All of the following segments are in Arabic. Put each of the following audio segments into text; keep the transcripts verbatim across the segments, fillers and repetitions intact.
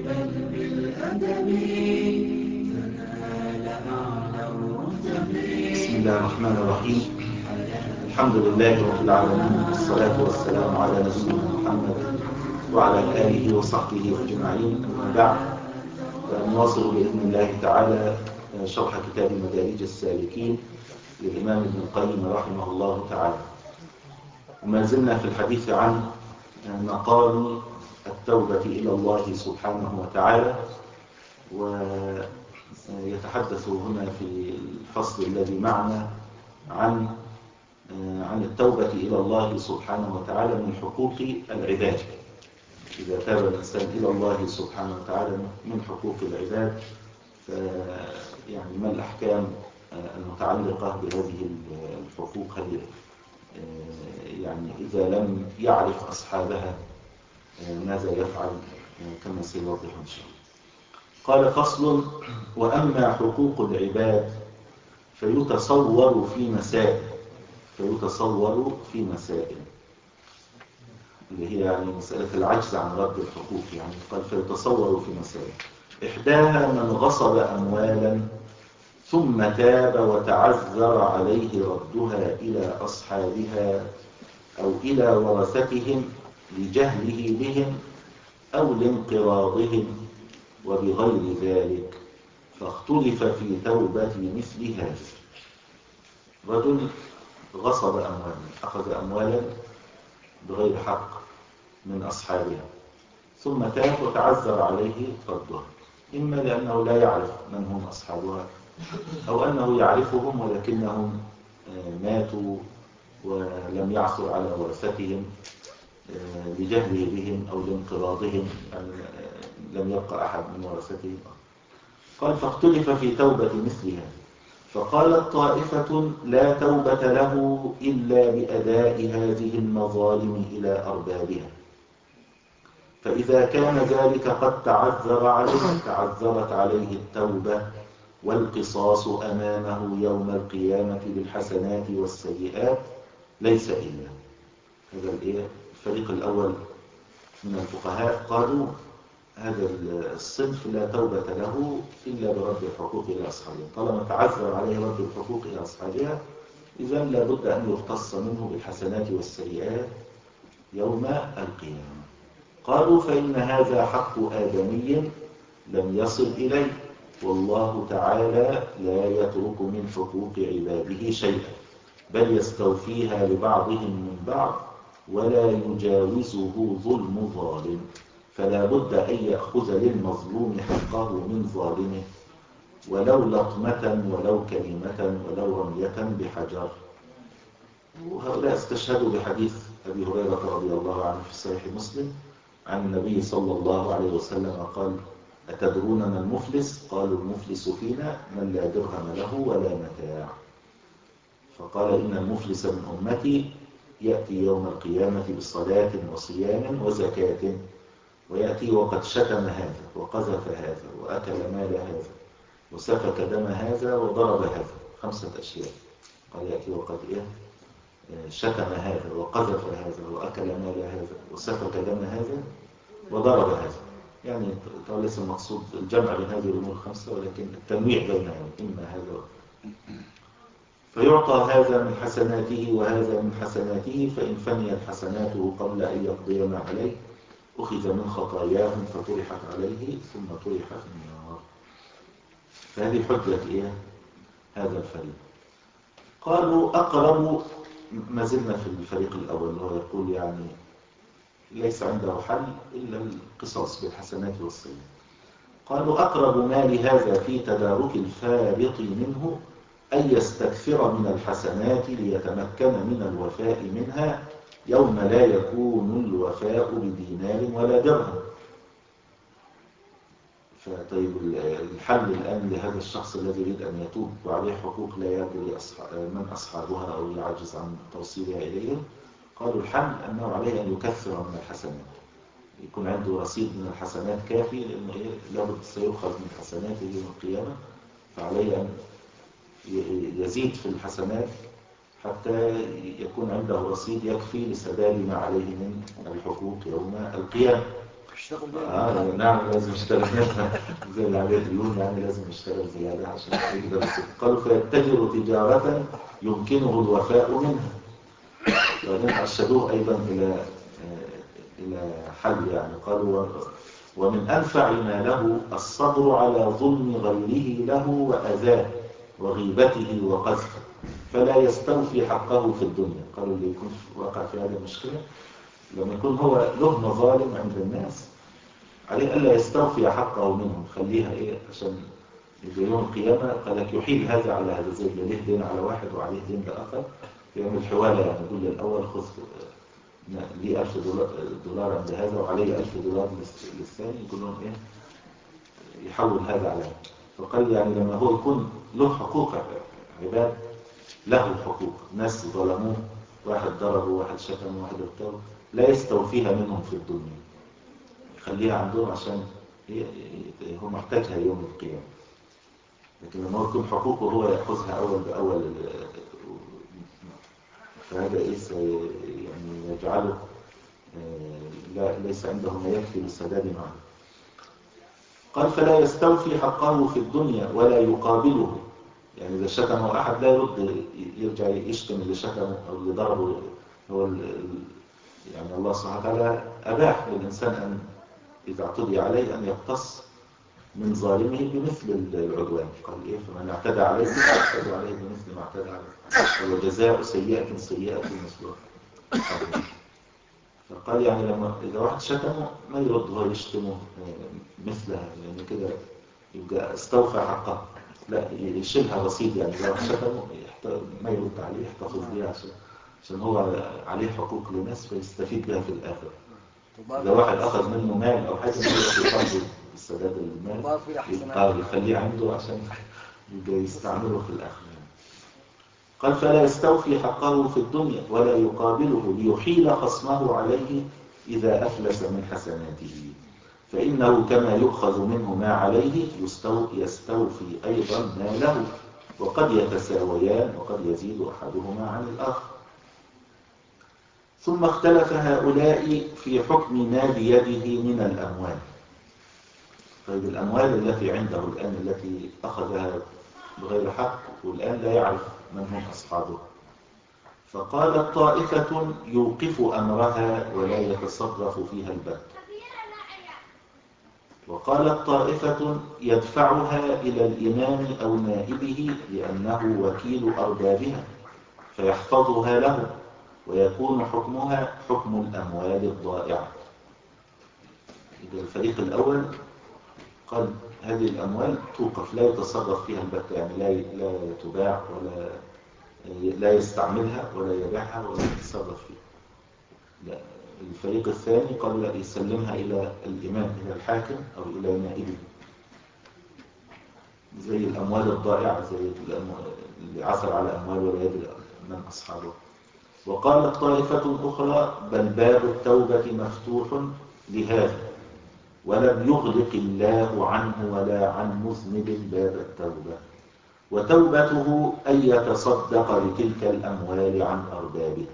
بل بالأدب تنال أعلى الرتب. بسم الله الرحمن الرحيم. الحمد لله رب العالمين، والصلاة والسلام على نبينا محمد وعلى آله وصحبه أجمعين، أما بعد، فنواصل بإذن الله تعالى شرح كتاب مدارج السالكين للإمام ابن القيم رحمه الله تعالى. وما زلنا في الحديث عن مقام التوبة إلى الله سبحانه وتعالى، ويتحدث هنا في الفصل الذي معنا عن عن التوبة إلى الله سبحانه وتعالى من حقوق العباد. إذا تاب الإنسان إلى الله سبحانه وتعالى من حقوق العباد، يعني ما الأحكام المتعلقة بهذه الحقوق؟ هل يعني إذا لم يعرف أصحابها ماذا يفعل؟ كما سيوضح إن شاء الله. قال: فصل: وأما حقوق العباد فيتصور في مسائل فيتصور في مسائل اللي هي يعني مسألة العجز عن رد الحقوق. يعني قال فيتصور في مسائل، إحداها من غصب أموالا ثم تاب وتعذر عليه ردها إلى أصحابها أو إلى ورثتهم لجهله بهم أو لانقراضهم وبغير ذلك، فاختلف في توبة مثل هذا. رجل غصب أموالا، أخذ أموالا بغير حق من أصحابها، ثم تاب وتعذر عليه ردها، إما لأنه لا يعرف من هم أصحابها، أو أنه يعرفهم ولكنهم ماتوا ولم يعثر على ورثتهم لجهله بهم أو لانقراضهم، يعني لم يبقى أحد من ورثتهم. قال: فاختلف في توبة مثل هذا، فقالت طائفة: لا توبة له إلا بأداء هذه المظالم إلى أربابها، فإذا كان ذلك قد تعذر عليه تعذرت عليه التوبة والقصاص أمامه يوم القيامة بالحسنات والسيئات، ليس إلا. هذا الفريق الأول من الفقهاء قالوا هذا الصنف لا توبة له إلا برد الحقوق إلى أصحابها، طالما تعذر عليه رد الحقوق إلى أصحابها، إذن لابد أن يختص منه بالحسنات والسيئات يوم القيامة. قالوا: فإن هذا حق آدمي لم يصل إليه، والله تعالى لا يترك من حقوق عباده شيئا، بل يستوفيها لبعضهم من بعض، ولا يجاوزه ظلم ظالم، فلا بد أن يأخذ للمظلوم حقه من ظالمه، ولو لطمة ولو كلمة ولو رمية بحجر. وهؤلاء استشهدوا بحديث أبي هريرة رضي الله عنه في صحيح مسلم عن النبي صلى الله عليه وسلم قال: أتدرون ما المفلس؟ قالوا: المفلس فينا من لا درهم له ولا متاع. فقال: إن المفلس من أمتي يأتي يوم القيامة بصلاة وصيام وزكاة، ويأتي وقد شتم هذا وقذف هذا وأكل مال هذا وسفك دم هذا وضرب هذا، خمسة أشياء. قال: يأتي وقد إيه؟ شتم هذا وقذف هذا وأكل مال هذا وسفك دم هذا وضرب هذا. يعني طبعا ليس المقصود الجمع بين هذه الأمور الخمسة، ولكن التنويع بينها، إما هذا. فيعطى هذا من حسناته وهذا من حسناته، فإن فنيت حسناته قبل أن يقضي ما عليه أخذ من خطاياهم فطرحت عليه ثم طرح في النار. فهذه حجة إيه؟ هذا الفريق. قالوا: أقرب، ما زلنا في الفريق الأول، وهو يقول يعني ليس عنده حل إلا القصاص بالحسنات والسيئات. قالوا: أقرب ما لهذا في تدارك الفارط منه أن يستكثر من الحسنات ليتمكن من الوفاء منها يوم لا يكون الوفاء بدينار ولا درهم. فطيب الحل الآن لهذا الشخص الذي يريد أن يتوب وعليه حقوق لا يدري من أصحابها أو يعجز عن توصيلها إليهم. قالوا: الحل أنه عليه أن يكثر من الحسنات، يكون عنده رصيد من الحسنات كافي، لأنه لابد سيؤخذ من حسناته يوم القيامة، فعليه أن يزيد في الحسنات حتى يكون عنده رصيد يكفي لسداد ما عليه من الحقوق يوم القيامة. اشتغل بيه. اه نعم لازم اشتغل زي اللي عليه ديون، يعني لازم اشتغل زيادة عشان يقدر يصرف. قالوا فيتجر تجارة يمكنه الوفاء منها. وبعدين أرشدوه أيضا إلى إلى حل، يعني قالوا ومن أنفع ما له الصبر على ظلم غيره له وأذاه وغيبته وقذفه، فلا يستوفي حقه في الدنيا. قالوا اللي يكون وقع في هذه المشكلة لما يكون هو له مظالم عند الناس عليه ألا يستوفي حقه منهم، خليها إيه عشان يوم القيامة قال لك يحيل هذا على هذا، زي اللي له دين على واحد وعليه دين لآخر يعمل حوالة، يعني يقول للأول خذ لي ألف دولار عند هذا وعليه ألف دولار للثاني، يقول لهم إيه يحول هذا عليه. فقال يعني لما هو يكون له حقوق عباد، له حقوق ناس ظلموه، واحد ضربه واحد شتمه واحد اغتابه، لا يستوفيها منهم في الدنيا، يخليها عندهم عشان هو محتاجها يوم القيامة. لكن لما يكون حقوقه هو يأخذها أول بأول، فهذا إيه يعني يجعله لا ليس عنده ما يكفي للسداد معه. قال فلا يستوفي حقه في الدنيا ولا يقابله، يعني إذا شتمه أحد لا يرد يرجع يشتم اللي شتمه أو اللي ضربه. هو يعني الله سبحانه وتعالى أباح للإنسان أن إذا اعتدي عليه أن يقتص من ظالمه بمثل العدوان. قال إيه فمن اعتدى عليه فاعتدوا عليه بمثل ما اعتدى عليه وجزاء سيئة سيئة مثلها. فقال يعني لما إذا واحد شتمه ما يرد هو يشتمه مثلها، لأن كده يبقى استوفى حقه، لا يشيلها رصيد. يعني لو شتمه ما يرد عليه يحتفظ بيها عشان عشان هو عليه حقوق لناس فيستفيد بها في الآخر. إذا واحد أخذ منه مال أو حاجة ما يروح يطالبه بالسداد المال، يبقى يخليه عنده عشان يبقى يستعمله في الآخر. قال فلا يستوفي حقه في الدنيا ولا يقابله ليحيل خصمه عليه إذا أفلس من حسناته، فإنه كما يؤخذ منه ما عليه يستوفي أيضا ما له، وقد يتساويان وقد يزيد أحدهما عن الآخر. ثم اختلف هؤلاء في حكم ما بيده من الأموال. طيب الأموال التي عنده الآن التي أخذها بغير حق والآن لا يعرف من هم أصحابه، فقالت طائفة يوقف أمرها ولا يتصرف فيها البت، وقالت طائفة يدفعها إلى الإمام أو نائبه لأنه وكيل أربابها فيحفظها له، ويكون حكمها حكم الأموال الضائعة. إذا الفريق الأول قال هذه الأموال توقف لا يتصرف فيها البت، يعني لا لا تباع ولا لا يستعملها ولا يبيعها ولا يتصرف فيها. لا. الفريق الثاني قال لا يسلمها إلى الإمام إلى الحاكم أو إلى نائبه، زي الأموال الضائعة زي اللي عثر على أموال ولا يدري من أصحابه. وقالت طائفة أخرى بل باب التوبة مفتوح لهذا ولم يغلق الله عنه ولا عن مذنب باب التوبة، وتوبته أن يتصدق بتلك الأموال عن أربابها.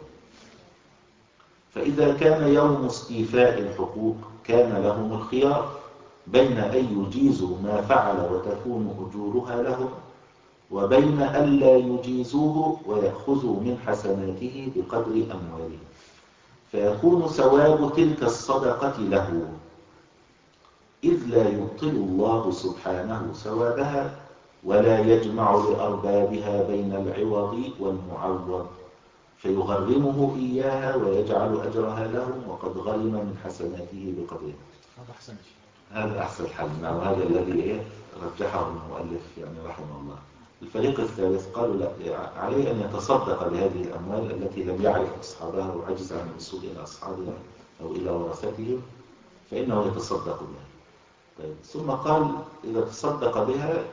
فإذا كان يوم استيفاء الحقوق كان لهم الخيار بين أن يجيزوا ما فعل وتكون أجورها لهم، وبين أن لا يجيزوه ويأخذوا من حسناته بقدر أموالهم، فيكون ثواب تلك الصدقة له، إذ لا يبطل الله سبحانه ثوابها ولا يجمع لأربابها بين العوض والمعوض، فيغرمه إياها ويجعل أجرها لهم وقد غرم من حسناته بقدره. هذا أحسن شيء. هذا أحسن حل، نعم، وهذا الذي رجحه المؤلف يعني رحمه الله. الفريق الثالث قالوا لا، عليه أن يتصدق بهذه الأموال التي لم يعرف أصحابها وعجز عن الوصول إلى أصحابها أو إلى ورثتهم، فإنه يتصدق بها. طيب. ثم قال إذا تصدق بها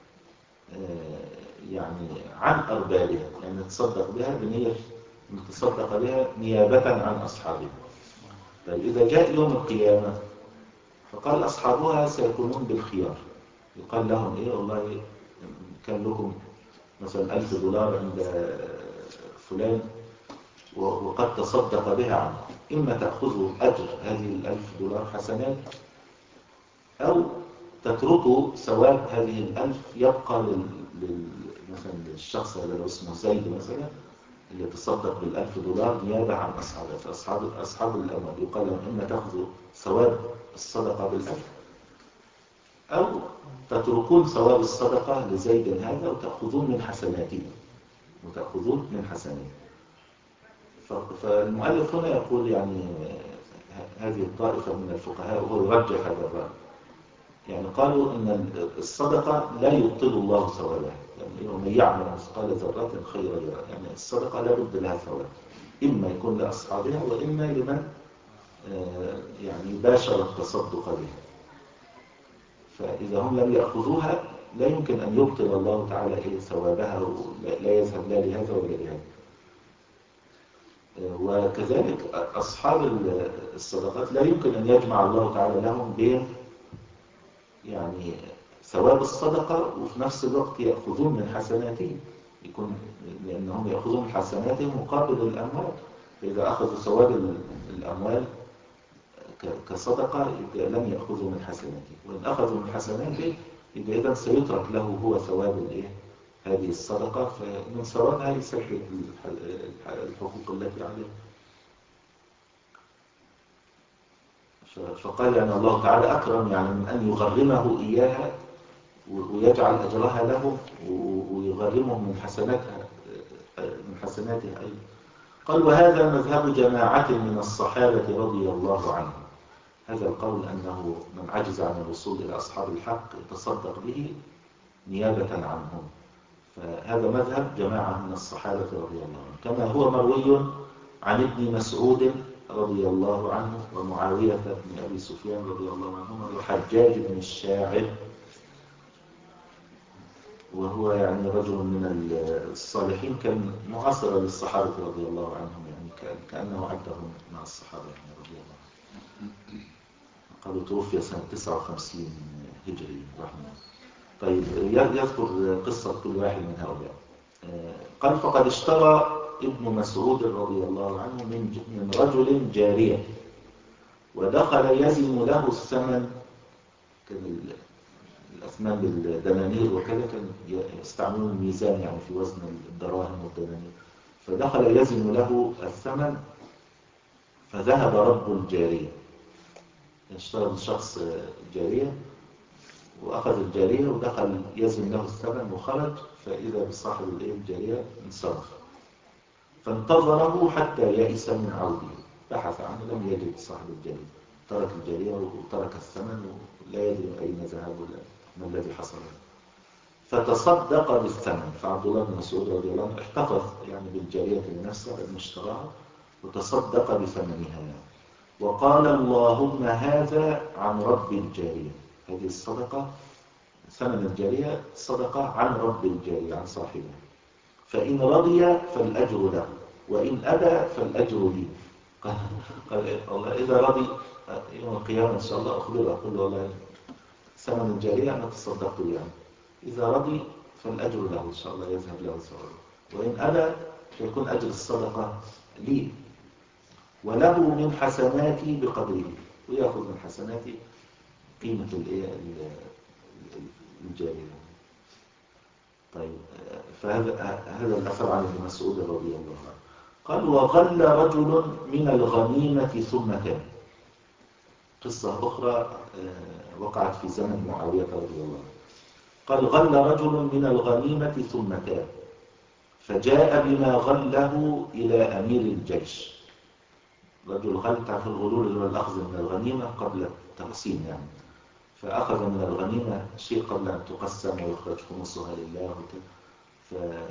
يعني عن أربابها، يعني يتصدق بها بنية أن يتصدق بها نيابة عن أصحابها. طيب إذا جاء يوم القيامة فقال أصحابها سيكونون بالخيار، يقال لهم إيه والله كان لكم مثلا ألف دولار عند فلان وقد تصدق بها عنه، إما تأخذوا أجر هذه الألف دولار حسنات، أو تتركوا ثواب هذه الألف يبقى لل... لل... مثلا للشخص اللي لو اسمه زيد مثلا اللي تصدق بالألف دولار نيابة عن أصحابه. فأصحاب أصحاب الأموال يقال لهم إما تأخذوا ثواب الصدقة بالألف، أو تتركون ثواب الصدقة لزيد هذا وتأخذون من حسناته وتأخذون من حسناته. فالمؤلف هنا يقول يعني هذه الطائفة من الفقهاء وهو يرجح هذا الرأي، يعني قالوا إن الصدقة لا يبطل الله ثوابها، يعني ومن يعمل مثقال ذرة خيرا يرى، يعني الصدقة لا بد لها ثواب، إما يكون لأصحابها وإما لمن يعني باشر التصدق بها. فإذا هم لم يأخذوها لا يمكن أن يبطل الله تعالى إلى ثوابها، لا يذهب لا لهذا ولا لهذا. وكذلك أصحاب الصدقات لا يمكن أن يجمع الله تعالى لهم بين يعني ثواب الصدقة وفي نفس الوقت يأخذون من حسناتهم، يكون لأنهم يأخذون من حسناتهم مقابل الأموال. فإذا أخذوا ثواب الأموال كصدقة لم يأخذوا من حسناته، وإن أخذوا من حسناته يبقى إذا سيترك له هو ثواب الإيه هذه الصدقة، فمن ثوابها يسدد الحقوق التي عليه. فقال يعني الله تعالى أكرم يعني من أن يغرمه إياها ويجعل أجرها له ويغرمه من حسناتها من حسناتها أيضا. قال وهذا مذهب جماعة من الصحابة رضي الله عنهم. هذا القول أنه من عجز عن الوصول إلى أصحاب الحق يتصدق به نيابة عنهم، فهذا مذهب جماعة من الصحابة رضي الله عنهم، كما هو مروي عن ابن مسعود رضي الله عنه ومعاوية بن أبي سفيان رضي الله عنهما وحجاج بن الشاعر، وهو يعني رجل من الصالحين كان معاصرا للصحابة رضي الله عنهم، يعني كأنه عدهم مع الصحابة يعني رضي الله عنهم. قالوا توفي سنة تسعة وخمسين هجري رحمه. طيب يذكر قصة كل واحد من هؤلاء. قال فقد اشترى ابن مسعود رضي الله عنه من رجل جارية ودخل يزن له الثمن، كان الأثمان بالدنانير وكذا، كان يستعملون الميزان يعني في وزن الدراهم والدنانير، فدخل يزن له الثمن فذهب رب الجارية. اشترى من شخص جارية وأخذ الجارية ودخل يزن له الثمن وخرج، فإذا بصاحب الجارية انصرف، فانتظره حتى يئس من عوده، بحث عنه لم يجد صاحب الجارية، ترك الجارية وترك الثمن ولا يدري أين ذهب ولا ما الذي حصل. فتصدق بالثمن، فعبد الله بن مسعود رضي الله عنه احتفظ يعني بالجارية لنفسه المشتراها وتصدق بثمنها، وقال اللهم هذا عن رب الجارية، هذه الصدقة ثمن الجارية صدقة عن رب الجارية عن صاحبها، فإن رضي فالأجر له وإن أبى فالأجر لي. قال الله إذا رضي يوم القيامة إن شاء الله أخبره أقول له والله ثمن الجارية أنا تصدقت يعني، إذا رضي فالأجر له إن شاء الله يذهب له ثوابه، وإن أبى فيكون أجر الصدقة لي وله من حسناتي بقدره، ويأخذ من حسناتي قيمة الجارية. طيب فهذا هذا الأثر عن ابن مسعود رضي الله عنه. قال وغل رجل من الغنيمة ثم تاب. قصة أخرى وقعت في زمن معاوية رضي الله عنه. قال غل رجل من الغنيمة ثم تاب فجاء بما غله إلى أمير الجيش. رجل غل تعرف الغلول اللي هو الأخذ من الغنيمة قبل التقسيم يعني، فأخذ من الغنيمة شيء قبل أن تقسم ويخرج خمسها لله ف...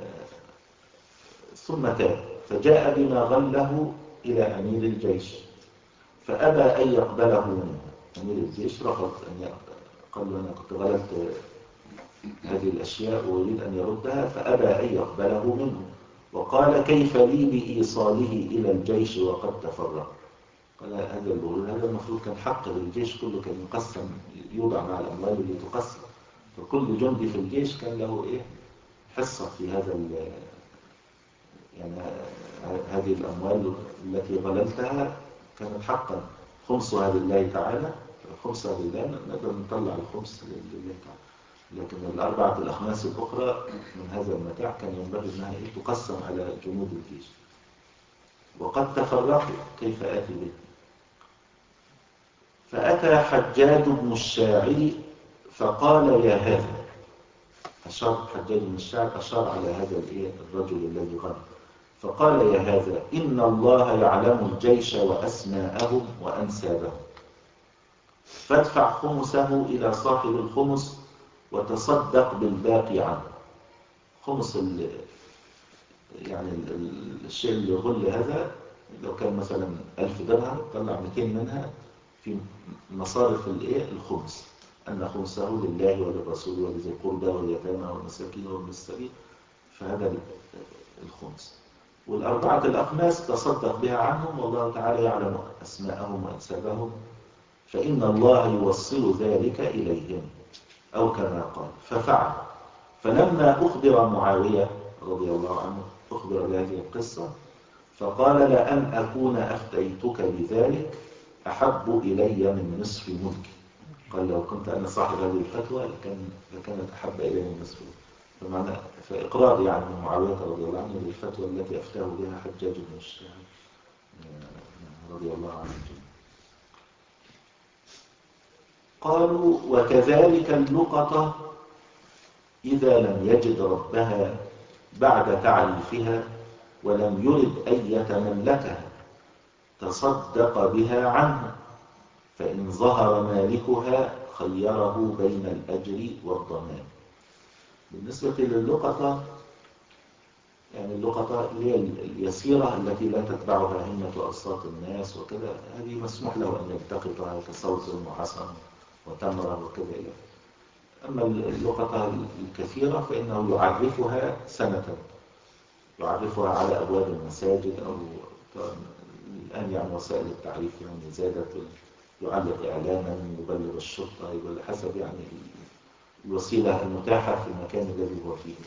ثم تاب فجاء بما غله إلى أمير الجيش فأبى أن يقبله منه. أمير الجيش رفض أن يقبل، قال له أنا كنت غلبت هذه الأشياء ويريد أن يردها، فأبى أن يقبله منه وقال كيف لي بإيصاله إلى الجيش وقد تفرق. قال هذا الغلول هذا المفروض كان حق للجيش كله، كان يقسم يوضع مع الأموال اللي تقسم، فكل جندي في الجيش كان له إيه حصة في هذا يعني هذه الأموال التي غللتها كانت حقا خمسها لله تعالى، خمسها لله نقدر نطلع الخمس لله تعالى. لكن الأربعة الأخماس الأخرى من هذا المتاع كان ينبغي أنها تقسم على جنود الجيش. وقد تفرقوا كيف آتي به. فأتى حجاج بن الشاعر فقال يا هذا، أشار حجاج بن الشاعر أشار على هذا الرجل الذي غنى، فقال يا هذا إن الله يعلم الجيش وأسماءهم وأنسابهم، فادفع خمسه إلى صاحب الخمس وتصدق بالباقي عنه. خمس ال يعني ال الشيء اللي غل هذا لو كان مثلا ألف درهم طلع مئتين منها في مصارف الايه الخمس، أن خمسه لله وللرسول ولذي القربى واليتامى والمساكين وابن السبيل، فهذا الخمس. والأربعة الأخماس تصدق بها عنهم، والله تعالى يعلم أسماءهم وأنسابهم، فإن الله يوصل ذلك إليهم، أو كما قال. ففعل. فلما أخبر معاوية رضي الله عنه أخبر بهذه القصة فقال لأن أكون أفتيتك بذلك أحب إلي من نصف ملكي. قال لو كنت أنا صاحب هذه الفتوى لكان لكانت أحب إلي من نصف ملكي. فمعنى فإقرار يعني من معاوية رضي الله عنه بالفتوى التي أفتاه بها حجاج بن الشاعر رضي الله عنه. قالوا وكذلك اللقطة إذا لم يجد ربها بعد تعريفها ولم يرد أن يتملكها تصدق بها عنه، فإن ظهر مالكها خيره بين الأجر والضمان. بالنسبة للقطة يعني اللقطة هي اليسيرة التي لا تتبعها همة أصوات الناس وكذا، هذه مسموح له أن يلتقطها كصوت وعصا وتمرة وكذا إلى. أما اللقطة الكثيرة فإنه يعرفها سنة، يعرفها على أبواب المساجد، أو الآن يعني وسائل التعريف يعني زادت، يعلق إعلاما، يبلغ الشرطة، يبلغ حسب يعني الوسيلة المتاحة في المكان الذي هو فيه.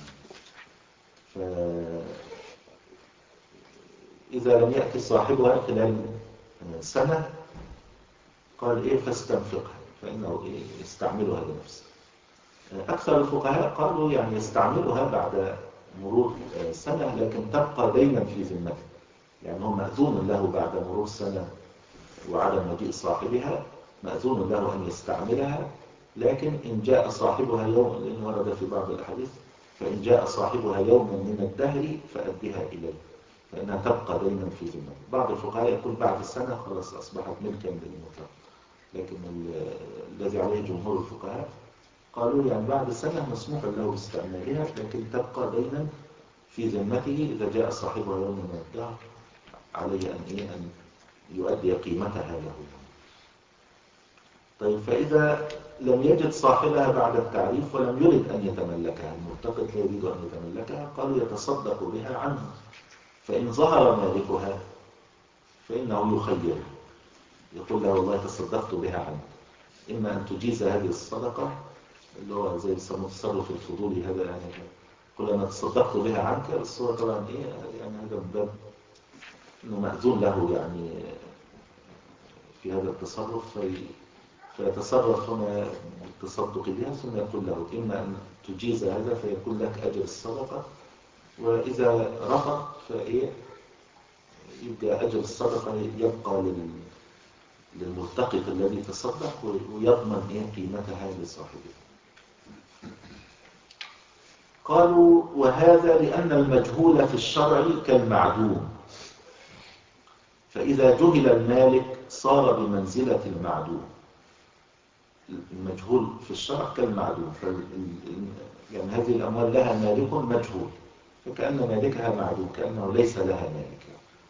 فإذا لم يأتي صاحبها خلال سنة قال إيه فاستنفقها، فإنه إيه يستعملها لنفسه. أكثر الفقهاء قالوا يعني يستعملها بعد مرور سنة، لكن تبقى دايما في ذمته، يعني هو مأذون له بعد مرور سنة وعدم مجيء صاحبها، مأذون له أن يستعملها، لكن إن جاء صاحبها يوم، لأنه ورد في بعض الأحاديث، فإن جاء صاحبها يوما من الدهر فأدها إليه، فإنها تبقى دايما في ذمته. بعض الفقهاء يقول بعد السنة خلاص أصبحت ملكا للمطلق، لكن الذي عليه جمهور الفقهاء قالوا يعني بعد سنة مسموح له باستعمالها، لكن تبقى دايما في ذمته. إذا جاء صاحبها يوم من الدهر عليه أن إيه أن يؤدي قيمتها له. طيب فإذا لم يجد صاحبها بعد التعريف ولم يرد أن يتملكها، الملتقط لا يريد أن يتملكها، قالوا يتصدق بها عنه، فإن ظهر مالكها فإنه يخير، يقول له والله تصدقت بها عنه، إما أن تجيز هذه الصدقة اللي هو زي التصرف الفضولي هذا، يعني قل أنا تصدقت بها عنك، بس هو طبعا إيه يعني هذا من باب إنه مأذون له يعني في هذا التصرف، في فيتصرف هنا بالتصدق بها، ثم يقول له إما أن تجيز هذا فيكون لك أجر الصدقة، وإذا رفض فإيه يبقى أجر الصدقة يبقى للملتقط الذي تصدق، ويضمن إيه قيمتها لصاحبه. قالوا وهذا لأن المجهول في الشرع كالمعدوم، فإذا جهل المالك صار بمنزلة المعدوم. المجهول في الشرع كالمعدوم، يعني هذه الأموال لها مالك مجهول، فكأن مالكها معدوم، كأنه ليس لها مالك.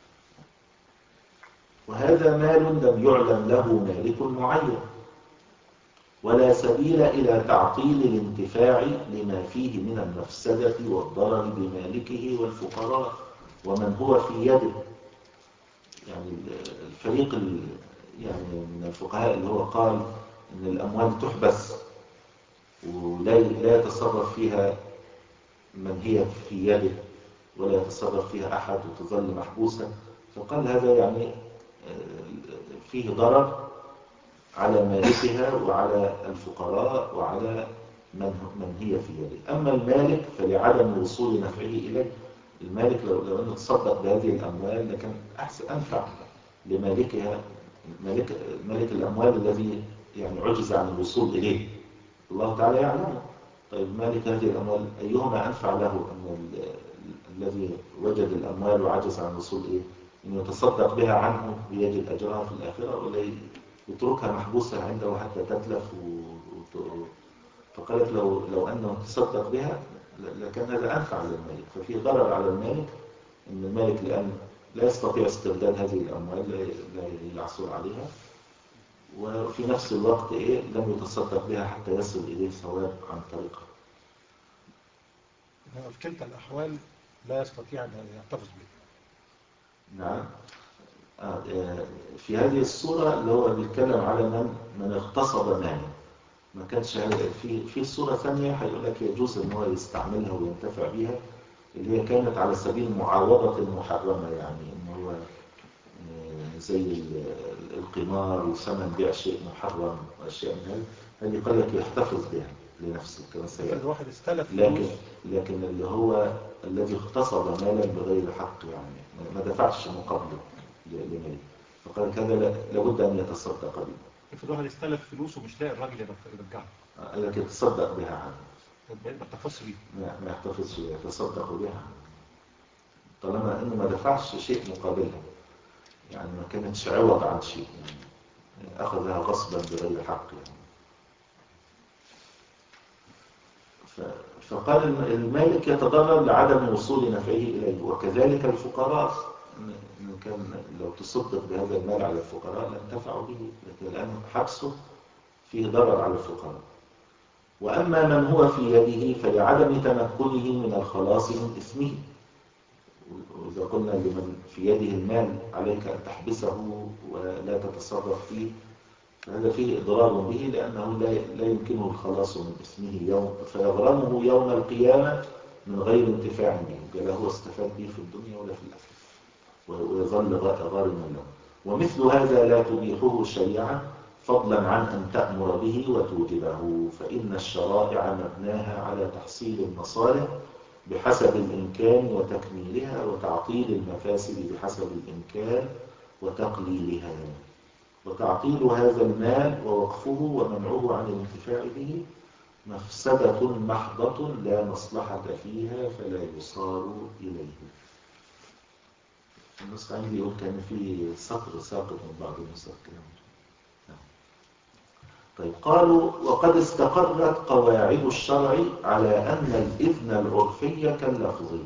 وهذا مال لم يعلم له مالك معين، ولا سبيل إلى تعطيل الانتفاع لما فيه من المفسدة والضرر بمالكه والفقراء ومن هو في يده. يعني الفريق يعني من الفقهاء اللي هو قال إن الأموال تحبس ولا لا يتصرف فيها من هي في يده، ولا يتصرف فيها أحد وتظل محبوسة، فقال هذا يعني فيه ضرر على مالكها وعلى الفقراء وعلى من من هي في يده. أما المالك فلعدم وصول نفعه إليه. المالك لو لو أنه تصدق بهذه الأموال لكن أحسن أنفع لمالكها، مالك مالك الأموال الذي يعني عجز عن الوصول إليه، الله تعالى يعلمه. طيب مالك هذه الأموال أيهما أنفع له، أن الذي وجد الأموال وعجز عن الوصول إليه أن يتصدق بها عنه ليجد أجرها في الآخرة، ولا يتركها محبوسة عنده حتى تتلف و... فقالت لو لو أنه تصدق بها لكان هذا أنفع للمالك. ففي ضرر على المالك أن المالك لأن لا يستطيع استرداد هذه الأموال، لا يحصل عليها، وفي نفس الوقت إيه لم يتصدق بها حتى يصل إليه ثواب عن طريقها. في كلتا الأحوال لا يستطيع أن يحتفظ به. نعم. آه في هذه الصورة اللي هو بيتكلم على من من اغتصب ماله، ما كانش في في صورة ثانية هيقول لك يجوز ان هو يستعملها وينتفع بها، اللي هي كانت على سبيل معاوضة المحرمة، يعني ان هو زي القمار وثمن بيع شيء محرم واشياء من هذه، هذه قال لك يحتفظ بها لنفسه كما سيأتي. الواحد استلف لكن لكن اللي هو الذي اغتصب مالا بغير حق، يعني ما دفعش مقابله لماله، فقال لك هذا لابد ان يتصدق به. افرض واحد استلف فلوس ومش لاقي الراجل يرجعها، قال لك يتصدق بها عنه، ما يحتفظش بيها. ما يحتفظش بها، يتصدق بها طالما انه ما دفعش شيء مقابلها، يعني ما كانتش عوض عن شيء، يعني اخذها غصبا بغير حق يعني. فقال المالك يتضرر لعدم وصول نفعه إليه، وكذلك الفقراء إن كان لو تصدق بهذا المال على الفقراء لانتفعوا به، لكن الآن حبسه فيه ضرر على الفقراء. وأما من هو في يده فلعدم تمكنه من الخلاص من إثمه. وإذا قلنا لمن في يده المال عليك أن تحبسه ولا تتصرف فيه، فهذا فيه إضرار به، لأنه لا يمكنه الخلاص من اسمه يوم، فيغرمه يوم القيامة من غير انتفاع به، لا هو استفاد به في الدنيا ولا في الآخرة، ويظل غارما له. ومثل هذا لا تبيحه الشريعة، فضلا عن أن تأمر به وتوجبه، فإن الشرائع مبناها على تحصيل المصالح بحسب الإمكان وتكميلها، وتعطيل المفاسد بحسب الإمكان وتقليلها. وتعطيل هذا المال ووقفه ومنعه عن الانتفاع به مفسدة محضة لا مصلحة فيها فلا يصار إليه. النسخة عندي يقول كان في سطر ساقط من بعض النسخ كلام. طيب قالوا وقد استقرت قواعد الشرع على أن الإذن العرفي كاللفظي.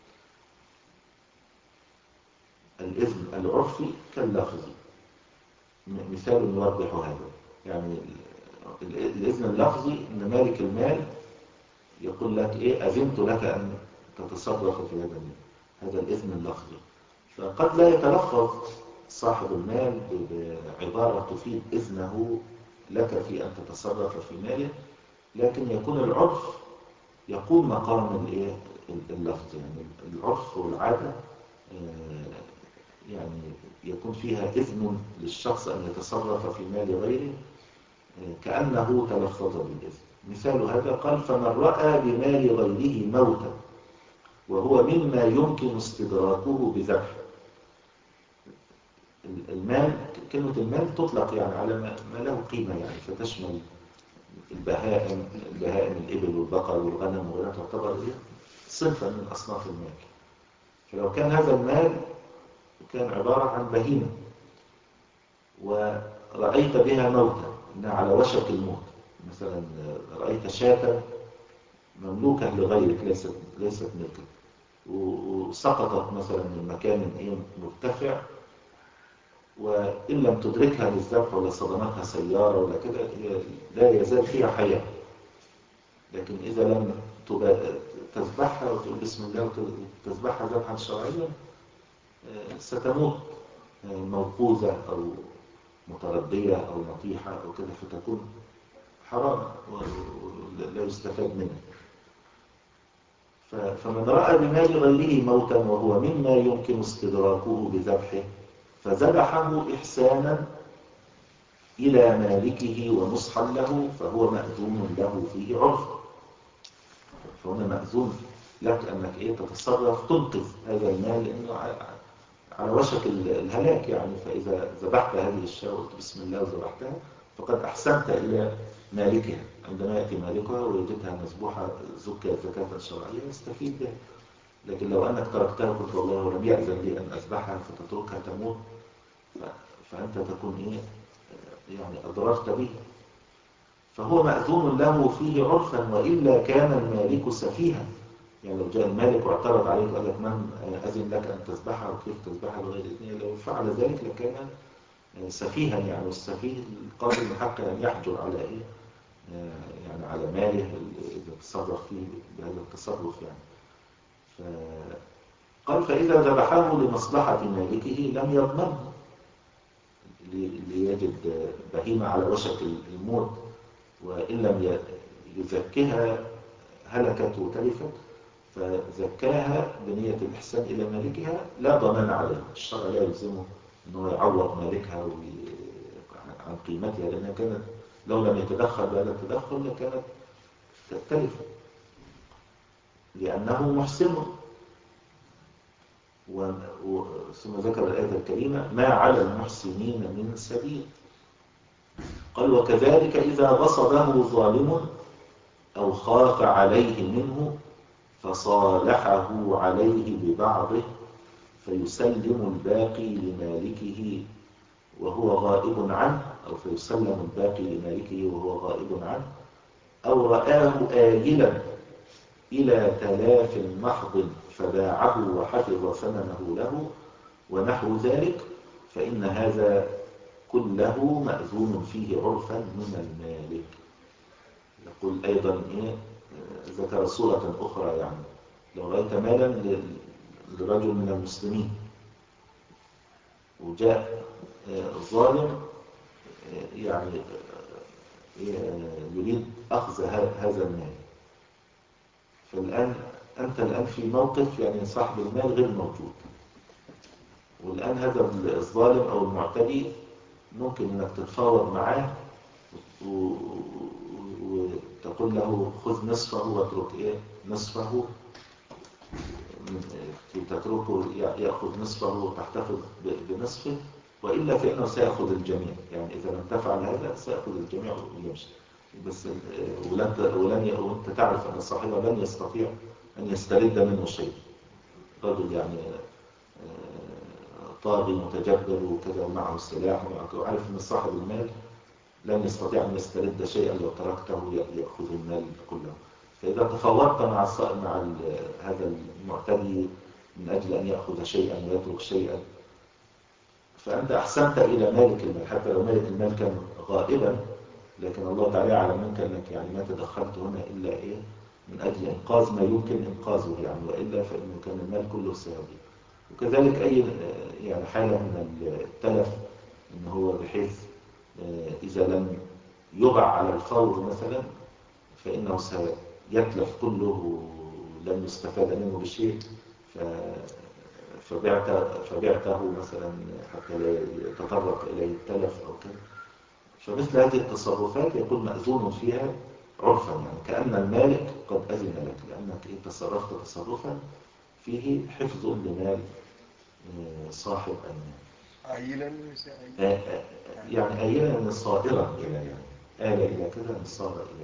الإذن العرفي كاللفظي، مثال يوضح هذا. يعني الإذن اللفظي إن مالك المال يقول لك إيه أذنت لك أن تتصرف في هذا المال، هذا الإذن اللفظي. فقد لا يتلفظ صاحب المال بعبارة تفيد إذنه لك في أن تتصرف في ماله، لكن يكون العرف يقوم مقام اللفظ. يعني العرف والعادة يعني يكون فيها إذن للشخص أن يتصرف في مال غيره كأنه تلفظ بالإذن. مثال هذا قال فمن رأى بمال غيره موتا وهو مما يمكن استدراكه بذبح. المال، كلمة المال تطلق يعني على ما له قيمة، يعني فتشمل البهائم البهائم الإبل والبقر والغنم وغيرها، تعتبر صنفا من أصناف المال. فلو كان هذا المال كان عبارة عن بهيمة ورأيت بها موتا إنها على وشك الموت، مثلا رأيت شاة مملوكة لغيرك ليست ليست ملكك وسقطت مثلا من مكان مرتفع، وإن لم تدركها بالذبح ولا صدمتها سيارة ولا كده لا يزال فيها حياة، لكن إذا لم تذبحها وتقول بسم الله وتذبحها ذبحا شرعيا ستموت موقوذة أو متردية أو نطيحة أو كده، فتكون حرام ولا يستفاد منه. فمن رأى بمال غيره موتا وهو مما يمكن استدراكه بذبحه فذبحه إحسانا إلى مالكه ونصحا له فهو مأذون له فيه عرفا. فهنا مأذون لك أنك إيه تتصرف تنقذ هذا المال لأنه على وشك الهلاك يعني. فإذا ذبحت هذه الشاة وقلت بسم الله وذبحتها فقد أحسنت إلى مالكها. عندما يأتي مالكها ويجدها مذبوحة زكاة زكاة شرعية يستفيد بها. لكن لو أنك تركتها قلت والله ولم يأذن لي أن أذبحها فتتركها تموت فأنت تكون إيه يعني أضررت به. فهو مأذون له فيه عرفا وإلا كان المالك سفيها. يعني لو جاء المالك واعترض عليك وقال لك من أذن لك أن تذبحها وكيف تذبحها بغير إذنه، لو فعل ذلك لكان سفيها يعني. والسفيه القادر من حقه أن يحجر على إيه يعني على ماله إذا تصرف فيه بهذا التصرف يعني. قال فإذا ذبحه لمصلحة مالكه لم يضمنه. ليجد بهيمة على وشك الموت وإن لم يزكها هلكت وتلفت، فزكاها بنية الإحسان إلى مالكها لا ضمان عليه. الشرع لا يلزمه أنه يعوض مالكها عن قيمتها، لأنها كانت لو لم يتدخل بهذا التدخل لكانت تلف لأنه محسن. و... و... ثم ذكر الآية الكريمة ما على المحسنين من سبيل. قال وكذلك إذا غصبه ظالم أو خاف عليه منه فصالحه عليه ببعضه فيسلم الباقي لمالكه وهو غائب عنه، أو فيسلم الباقي لمالكه وهو غائب عنه، أو رآه آيلا إلى تلاف محض فباعه وحفظ ثمنه له ونحو ذلك، فإن هذا كله مأذون فيه عرفا من المالك. يقول أيضا إيه ذكر صورة أخرى يعني لو رأيت مالا لرجل من المسلمين وجاء ظالم يعني يريد أخذ هذا المال، فالآن أنت الآن في موقف يعني صاحب المال غير موجود، والآن هذا الظالم أو المعتدي ممكن أنك تتفاوض معاه وتقول له خذ نصفه واترك إيه نصفه، تتركه يأخذ نصفه وتحتفظ بنصفه، وإلا فإنه سيأخذ الجميع. يعني إذا لم تفعل هذا سيأخذ الجميع ويمشي. بس ولن ولن وأنت تعرف أن صاحبه لن يستطيع أن يسترد منه شيء. رجل يعني طاغي متجبر وكذا ومعه السلاح وعارف أن صاحب المال لن يستطيع أن يسترد شيئا لو تركته يأخذ المال كله. فإذا تفاوضت مع مع هذا المعتدي من أجل أن يأخذ شيئا ويترك شيئا فأنت أحسنت إلى مالك المال، حتى لو مالك المال كان غائبا، لكن الله تعالى يعلم منك أنك يعني ما تدخلت هنا إلا إيه من أجل إنقاذ ما يمكن إنقاذه يعني، وإلا فإنه كان المال كله سيضيع. وكذلك أي يعني حالة من التلف إن هو بحيث إذا لم يبع على الفور مثلا فإنه سيتلف كله ولن يستفاد منه بشيء، فبعته, فبعته مثلا حتى لا يتطرق إليه التلف أو كذا. فمثل هذه التصرفات يكون مأذون فيها عرفا، يعني كأن المالك قد أذن لك لأنك إيه تصرفت تصرفا فيه حفظ لمال صاحب المال. عيلا يعني أيلا صائرا إلى يعني آل إلى كذا صار إلى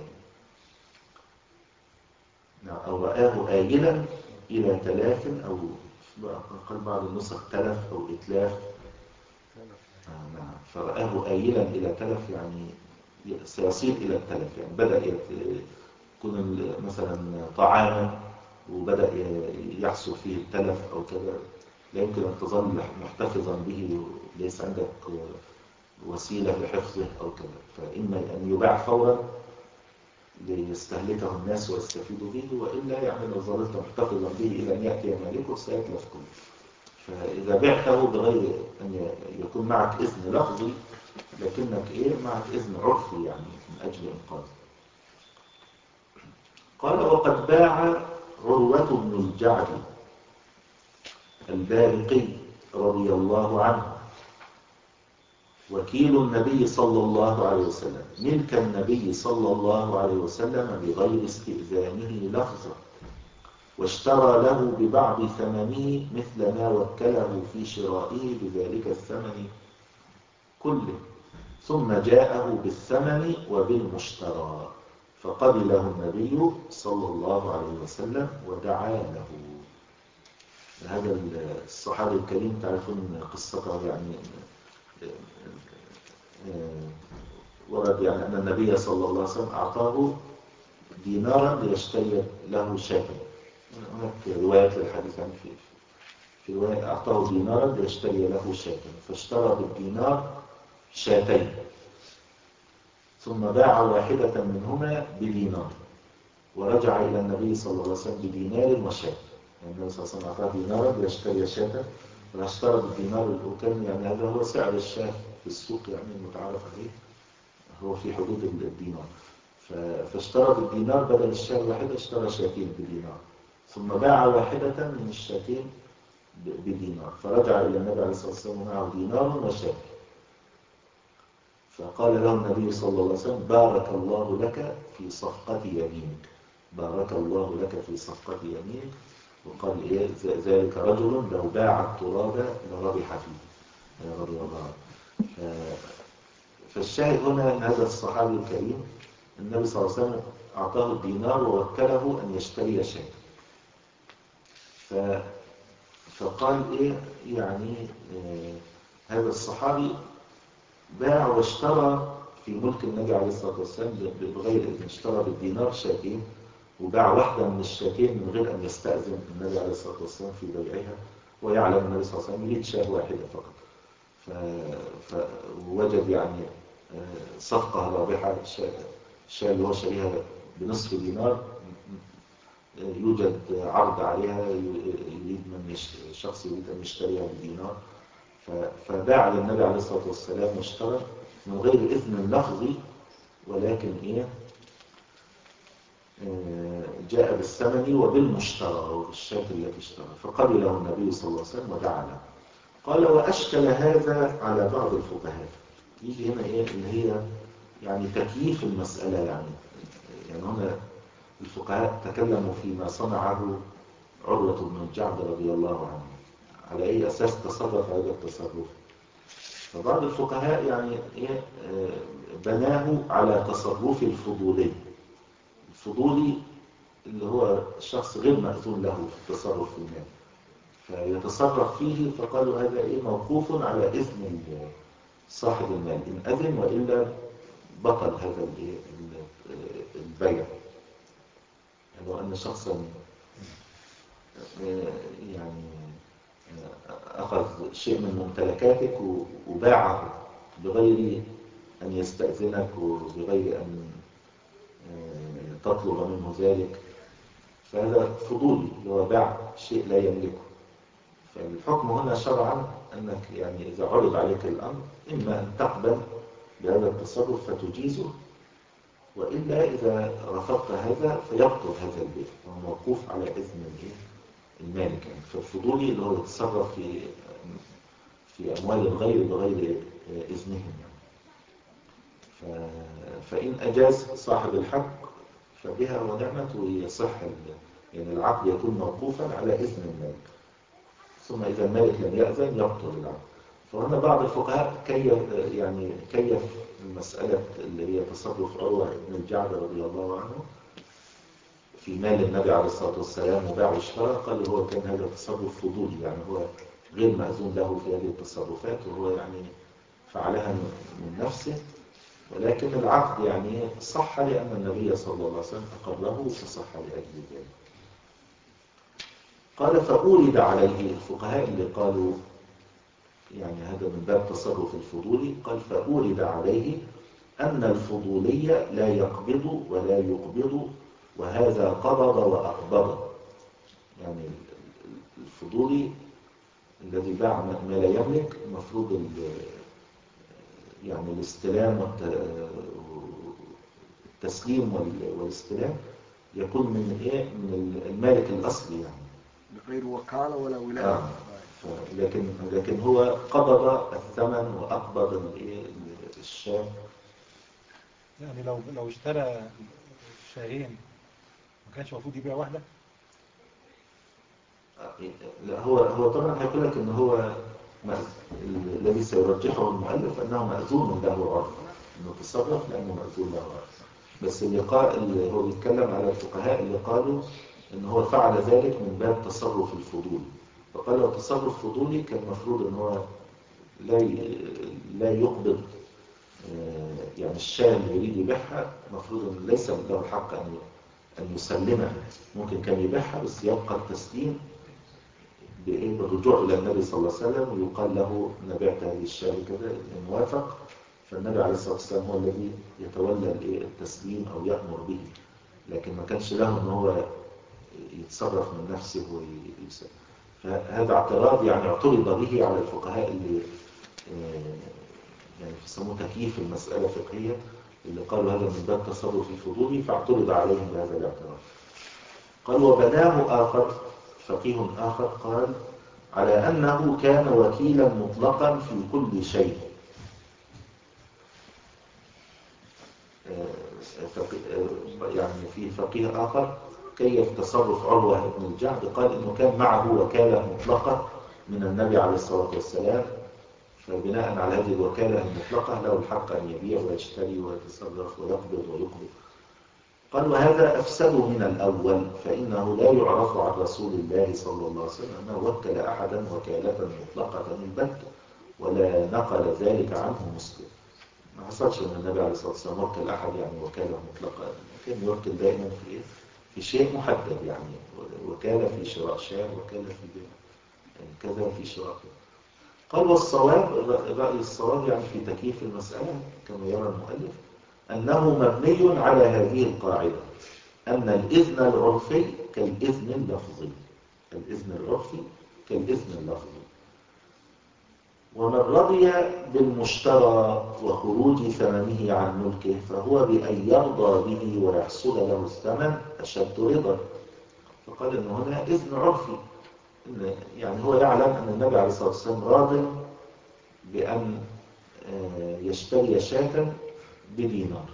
يعني. أو رآه آيلا إلى تلاف، أو قال بعض النسخ تلف أو إتلاف. آه نعم. فرآه آيلا إلى تلف يعني سيصير إلى التلف، يعني بدأ يكون مثلا طعاما وبدأ يحصل فيه التلف أو كذا، لا يمكن أن تظل محتفظا به وليس عندك وسيلة لحفظه أو كذا، فإما أن يباع فورا ليستهلكه الناس ويستفيدوا به، وإلا يعني لو ظلت محتفظا به إلى أن يأتي مالكه سيتلف كله. فإذا بعته بغير أن يكون معك إذن لفظي لكنك إيه معك إذن عرفي يعني من أجل إنقاذه. قال وقد باع عروة بن الجعد البارقي رضي الله عنه وكيل النبي صلى الله عليه وسلم ملك النبي صلى الله عليه وسلم بغير استئذانه لفظا، واشترى له ببعض ثمنه مثل ما وكله في شرائه بذلك الثمن كله، ثم جاءه بالثمن وبالمشترى فقبله النبي صلى الله عليه وسلم ودعا له. هذا الصحابي الكريم تعرفون قصته، يعني ورد يعني أن النبي صلى الله عليه وسلم أعطاه دينارا ليشتري له شاة. هناك روايات للحديث عن في في رواية أعطاه دينارا ليشتري له شاة، فاشترى بالدينار شاتين ثم باع واحدة منهما بدينار، ورجع إلى النبي صلى الله عليه وسلم بدينار وشاة. يعني النبي صلى الله عليه وسلم أعطاه دينارا ليشتري شاة، فاشترى بالدينار، وكان يعني هذا هو سعر الشاة في السوق يعني المتعارف عليه، هو في حدود الدينار. فاشترى بالدينار بدل الشاة الواحدة اشترى شاتين بدينار، ثم باع واحدة من الشاتين بدينار، فرجع إلى النبي عليه الصلاة والسلام معه دينار وشاة، فقال له النبي صلى الله عليه وسلم بارك الله لك في صفقة يمينك، بارك الله لك في صفقة يمينك. وقال إيه ذلك رجل لو باع التراب لربح فيه رضي الله عنه. فالشاهد هنا أن هذا الصحابي الكريم النبي صلى الله عليه وسلم أعطاه الدينار ووكله أن يشتري شاة، ف... فقال إيه يعني آه هذا الصحابي باع واشترى في ملك النبي عليه الصلاة والسلام بغير إذن، اشترى بالدينار شاتين وباع واحدة من الشاتين من غير أن يستأذن النبي عليه الصلاة والسلام في بيعها، ويعلم النبي صلى الله عليه وسلم يريد شاة واحدة فقط، فوجد يعني صفقة رابحة، الشاة اللي هو شاريها بنصف دينار يوجد عرض عليها، يريد من شخص يريد أن يشتريها بدينار، فباع للنبي عليه الصلاة والسلام واشترى من غير إذن لفظي، ولكن إيه جاء بالثمن وبالمشترى وبالشاة التي اشترى، فقبله النبي صلى الله عليه وسلم ودعا له. قال وأشكل هذا على بعض الفقهاء. يجي هنا إيه اللي هي يعني تكييف المسألة، يعني يعني هنا الفقهاء تكلموا فيما صنعه عروة بن الجعد رضي الله عنه، على أي أساس تصرف هذا التصرف. فبعض الفقهاء يعني إيه بناه على تصرف الفضولي. الفضولي اللي هو الشخص غير مأذون له في التصرف في المال فيتصرف فيه، فقالوا هذا إيه موقوف على إذن صاحب المال، إن أذن وإلا بطل هذا البيع. لو أن شخصا يعني أخذ شيء من ممتلكاتك وباعه بغير أن يستأذنك وبغير أن تطلب منه ذلك، فهذا فضولي هو باع شيء لا يملكه. فالحكم هنا شرعا أنك يعني إذا عرض عليك الأمر إما أن تقبل بهذا التصرف فتجيزه، وإلا إذا رفضت هذا فيبطل هذا البيع، وهو موقوف على إذن المالك. يعني فالفضولي اللي هو يتصرف في في أموال الغير بغير إذنهم يعني. فإن أجاز صاحب الحق فبها ونعمت ويصح، يعني العقد يكون موقوفا على إذن المالك، ثم إذا المالك لم يأذن يبطل العقد. فهنا بعض الفقهاء كيف يعني كيف المسألة اللي هي تصرف عروة بن الجعد رضي الله عنه في مال النبي عليه الصلاة والسلام وباع واشترى، قال هو كان هذا تصرف فضولي، يعني هو غير مأذون له في هذه التصرفات، وهو يعني فعلها من نفسه، ولكن العقد يعني صح لأن النبي صلى الله عليه وسلم أقره فصح لأجل ذلك. قال فأورد عليه الفقهاء اللي قالوا يعني هذا من باب تصرف الفضولي، قال فأورد عليه أن الفضولي لا يقبض ولا يقبض، وهذا قبض وأقبض. يعني الفضولي الذي باع ما لا يملك المفروض يعني الاستلام والتسليم والاستلام يكون من ايه من المالك الاصلي، يعني غير وكالة ولا ولاية. آه. لكن لكن هو قبض الثمن وأقبض الإيه الشاة. يعني لو لو اشترى شاهين ما كانش المفروض يبيع واحدة؟ لا، هو هو طبعا هيقول لك ان هو الذي سيرجحه المؤلف انه مأذون له عرفا، انه تصرف لانه مأذون له عرفا. بس اللي قال اللي هو بيتكلم على الفقهاء اللي قالوا ان هو فعل ذلك من باب تصرف الفضول، فقال لو تصرف فضولي كان المفروض ان هو لا لا يقبض يعني الشاة اللي يريد يبيعها، المفروض ان ليس له الحق ان ان يسلمها. ممكن كان يبيعها بس يبقى التسليم بالرجوع إلى النبي صلى الله عليه وسلم ويقال له أنا بعت هذه الشاة كذا إن وافق، فالنبي عليه الصلاة والسلام هو الذي يتولى التسليم أو يأمر به، لكن ما كانش له أن هو يتصرف من نفسه ويسلم. فهذا اعتراض يعني اعترض به على الفقهاء اللي يعني يسموه تكييف المسألة فقهية، اللي قالوا هذا من باب تصرف الفضولي، فاعترض عليهم بهذا الاعتراض. قال وبناه آخر فقيه آخر قال على أنه كان وكيلا مطلقا في كل شيء. يعني في فقيه آخر كيف تصرف عروة بن الجعد، قال إنه كان معه وكالة مطلقة من النبي عليه الصلاة والسلام، فبناء على هذه الوكالة المطلقة له الحق أن يبيع ويشتري ويتصرف ويقبض ويقبض. قال وهذا أفسد من الأول، فإنه لا يعرف عن رسول الله صلى الله عليه وسلم أنه وكل أحدا وكالة مطلقة البت، ولا نقل ذلك عنه مسلم. ما حصلش أن النبي عليه الصلاة والسلام وكل أحد يعني وكالة مطلقة، كان يوكل دائما في في شيء محدد، يعني وكالة في شراء شاة، وكالة في بيع كذا في شراء. قال والصواب، الرأي الصواب يعني في تكييف المسألة كما يرى المؤلف، أنه مبني على هذه القاعدة، أن الإذن العرفي كالإذن اللفظي. الإذن العرفي كالإذن اللفظي. ومن رضي بالمشترى وخروج ثمنه عن ملكه فهو بأن يرضى به ويحصل له الثمن أشد رضا. فقال إن هنا إذن عرفي، إن يعني هو يعلم أن النبي عليه الصلاة والسلام راض بأن يشتري شاة بدينار،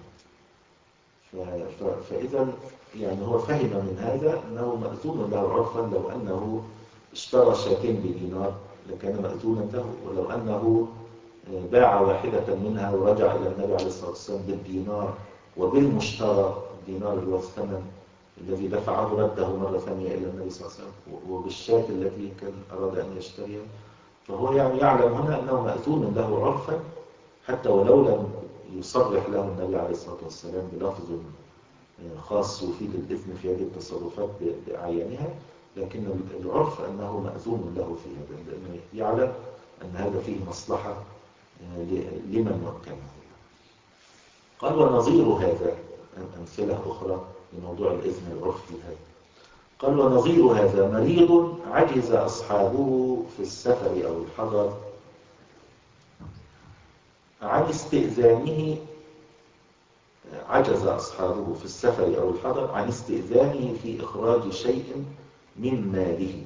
فإذا يعني هو فهم من هذا أنه مأذون له عرفا. لو أنه اشترى شاتين بدينار لكان مأذونا له، ولو أنه باع واحدة منها ورجع إلى النبي عليه الصلاة والسلام بالدينار وبالمشترى، الدينار اللي هو الثمن الذي دفعه رده مرة ثانية إلى النبي صلى الله عليه وسلم، وبالشاة التي كان أراد أن يشتريها، فهو يعني يعلم هنا أنه مأذون له عرفا، حتى ولو لم يصرح له النبي عليه الصلاة والسلام بلفظ خاص يفيد الإذن في هذه التصرفات بأعيانها، لكن العرف أنه مأذون له في هذا، لأنه يعلم أن هذا فيه مصلحة لمن وكله. قال ونظير هذا أمثلة أخرى لموضوع الإذن العرفي هذا. قال ونظير هذا مريض عجز أصحابه في السفر أو الحضر عن استئذانه عجز أصحابه في السفر أو الحضر عن استئذانه في إخراج شيء من ماله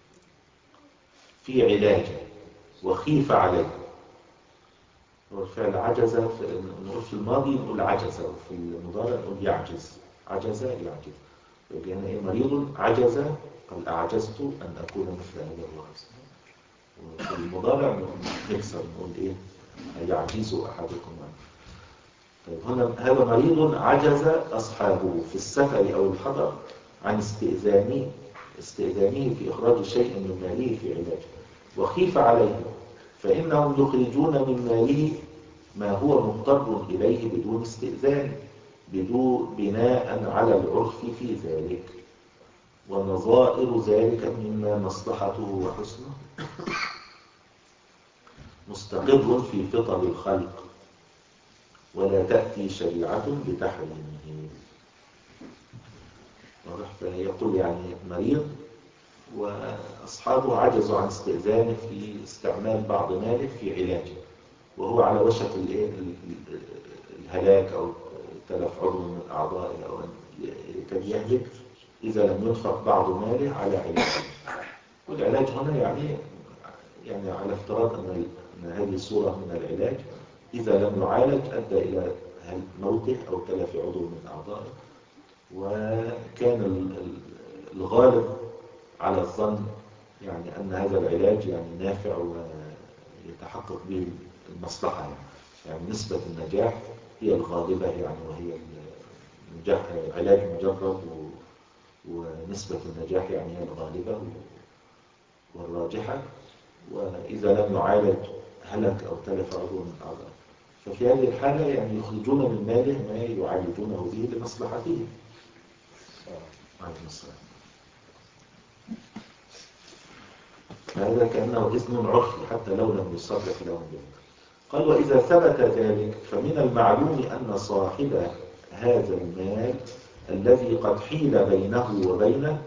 في علاجه وخيف عليه. والفعل عجز نقول في الماضي نقول عجز، وفي المضارع نقول يعجز. عجز يعجز. يبقى هنا إيه مريض عجز، قال أعجزت أن أكون مثل هذا الرجل. وفي المضارع نكسر نقول إيه يعجز أحدكم. طيب هنا هذا مريض عجز أصحابه في السفر أو الحضر عن استئذانه استئذانه في إخراج شيء من ماله في علاجه وخيف عليه، فإنهم يخرجون من ماله ما هو مضطر إليه بدون استئذان، بدون بناء على العرف في ذلك. ونظائر ذلك مما مصلحته وحسنه مستقر في فطر الخلق، ولا تأتي شريعة بتحريمه. فيقول يعني مريض وأصحابه عجزوا عن استئذانه في استعمال بعض ماله في علاجه، وهو على وشك الهلاك أو تلف عضو من أعضائه أو كان يهلك إذا لم ينفق بعض ماله على علاجه. والعلاج هنا يعني يعني على افتراض أن أن هذه صورة من العلاج إذا لم يعالج أدى إلى موته أو تلف عضو من أعضائه. وكان ال- ال- الغالب على الظن يعني أن هذا العلاج يعني نافع ويتحقق به المصلحة، يعني, يعني نسبة النجاح هي الغالبة، يعني وهي النجاح علاج مجرد، ونسبة النجاح يعني هي الغالبة والراجحة. وإذا لم يعالج هلك أو تلف عضو من أعضائه، ففي هذه الحالة يعني يخرجون من ماله ما يعالجونه به لمصلحته. عليه السلام. هذا كأنه إذن عرفي حتى لو لم يصرح لهم به. قال: وإذا ثبت ذلك فمن المعلوم أن صاحب هذا المال الذي قد حيل بينه وبينه